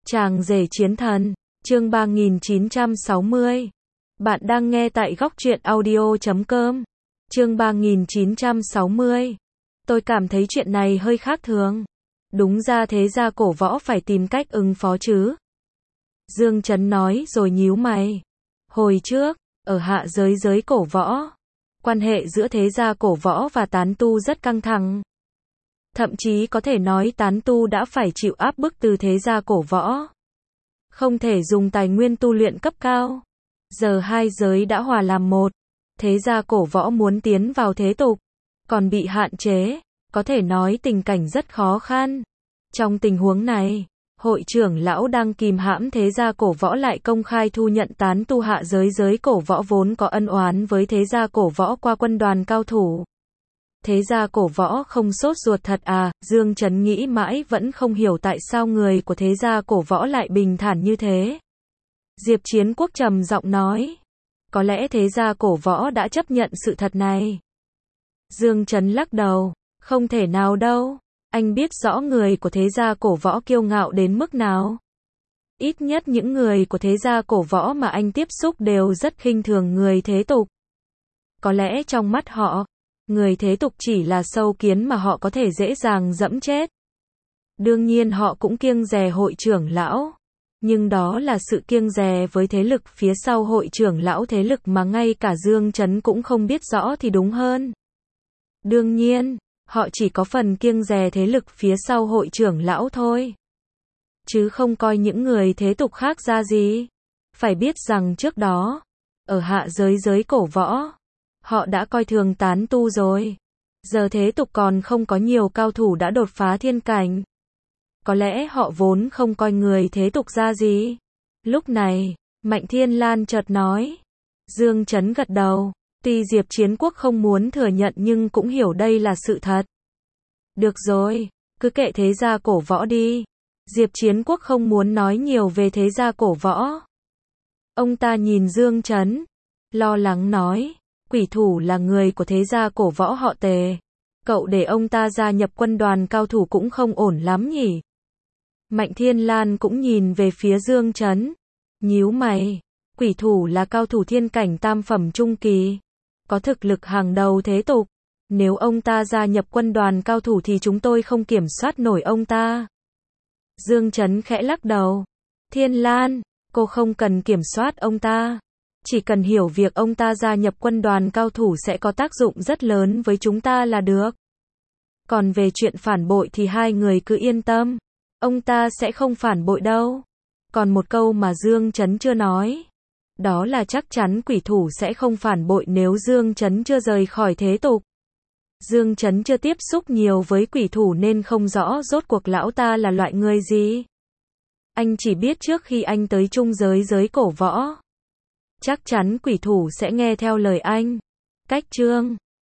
Chàng rể chiến thần, chương 3960. Bạn đang nghe tại góc truyện audio.com. Chương 3960. Tôi cảm thấy chuyện này hơi khác thường. Đúng ra thế gia cổ võ phải tìm cách ứng phó chứ. Dương Chấn nói rồi nhíu mày. Hồi trước, ở hạ giới cổ võ, quan hệ giữa thế gia cổ võ và tán tu rất căng thẳng. Thậm chí có thể nói tán tu đã phải chịu áp bức từ thế gia cổ võ. Không thể dùng tài nguyên tu luyện cấp cao. Giờ hai giới đã hòa làm một. Thế gia cổ võ muốn tiến vào thế tục, còn bị hạn chế, có thể nói tình cảnh rất khó khăn. Trong tình huống này, hội trưởng lão đang kìm hãm thế gia cổ võ lại công khai thu nhận tán tu hạ giới cổ võ vốn có ân oán với thế gia cổ võ qua quân đoàn cao thủ. Thế gia cổ võ không sốt ruột thật à? Dương Chấn nghĩ mãi vẫn không hiểu tại sao người của thế gia cổ võ lại bình thản như thế. Diệp Chiến Quốc trầm giọng nói. Có lẽ thế gia cổ võ đã chấp nhận sự thật này. Dương Chấn lắc đầu. Không thể nào đâu. Anh biết rõ người của thế gia cổ võ kiêu ngạo đến mức nào. Ít nhất những người của thế gia cổ võ mà anh tiếp xúc đều rất khinh thường người thế tục. Có lẽ trong mắt họ, người thế tục chỉ là sâu kiến mà họ có thể dễ dàng dẫm chết. Đương nhiên họ cũng kiêng dè hội trưởng lão. Nhưng đó là sự kiêng dè với thế lực phía sau hội trưởng lão, thế lực mà ngay cả Dương Chấn cũng không biết rõ thì đúng hơn. Đương nhiên, họ chỉ có phần kiêng dè thế lực phía sau hội trưởng lão thôi. Chứ không coi những người thế tục khác ra gì. Phải biết rằng trước đó, ở hạ giới cổ võ, họ đã coi thường tán tu rồi. Giờ thế tục còn không có nhiều cao thủ đã đột phá thiên cảnh. Có lẽ họ vốn không coi người thế tục ra gì. Lúc này, Mạnh Thiên Lan chợt nói. Dương Chấn gật đầu. Tuy Diệp Chiến Quốc không muốn thừa nhận nhưng cũng hiểu đây là sự thật. Được rồi, cứ kệ thế gia cổ võ đi. Diệp Chiến Quốc không muốn nói nhiều về thế gia cổ võ. Ông ta nhìn Dương Chấn, lo lắng nói. Quỷ thủ là người của thế gia cổ võ họ Tề. Cậu để ông ta gia nhập quân đoàn cao thủ cũng không ổn lắm nhỉ. Mạnh Thiên Lan cũng nhìn về phía Dương Chấn. Nhíu mày. Quỷ thủ là cao thủ thiên cảnh tam phẩm trung kỳ. Có thực lực hàng đầu thế tục. Nếu ông ta gia nhập quân đoàn cao thủ thì chúng tôi không kiểm soát nổi ông ta. Dương Chấn khẽ lắc đầu. Thiên Lan, cô không cần kiểm soát ông ta. Chỉ cần hiểu việc ông ta gia nhập quân đoàn cao thủ sẽ có tác dụng rất lớn với chúng ta là được. Còn về chuyện phản bội thì hai người cứ yên tâm. Ông ta sẽ không phản bội đâu. Còn một câu mà Dương Chấn chưa nói. Đó là chắc chắn quỷ thủ sẽ không phản bội nếu Dương Chấn chưa rời khỏi thế tục. Dương Chấn chưa tiếp xúc nhiều với quỷ thủ nên không rõ rốt cuộc lão ta là loại người gì. Anh chỉ biết trước khi anh tới trung giới cổ võ, chắc chắn quỷ thủ sẽ nghe theo lời anh. Cách chương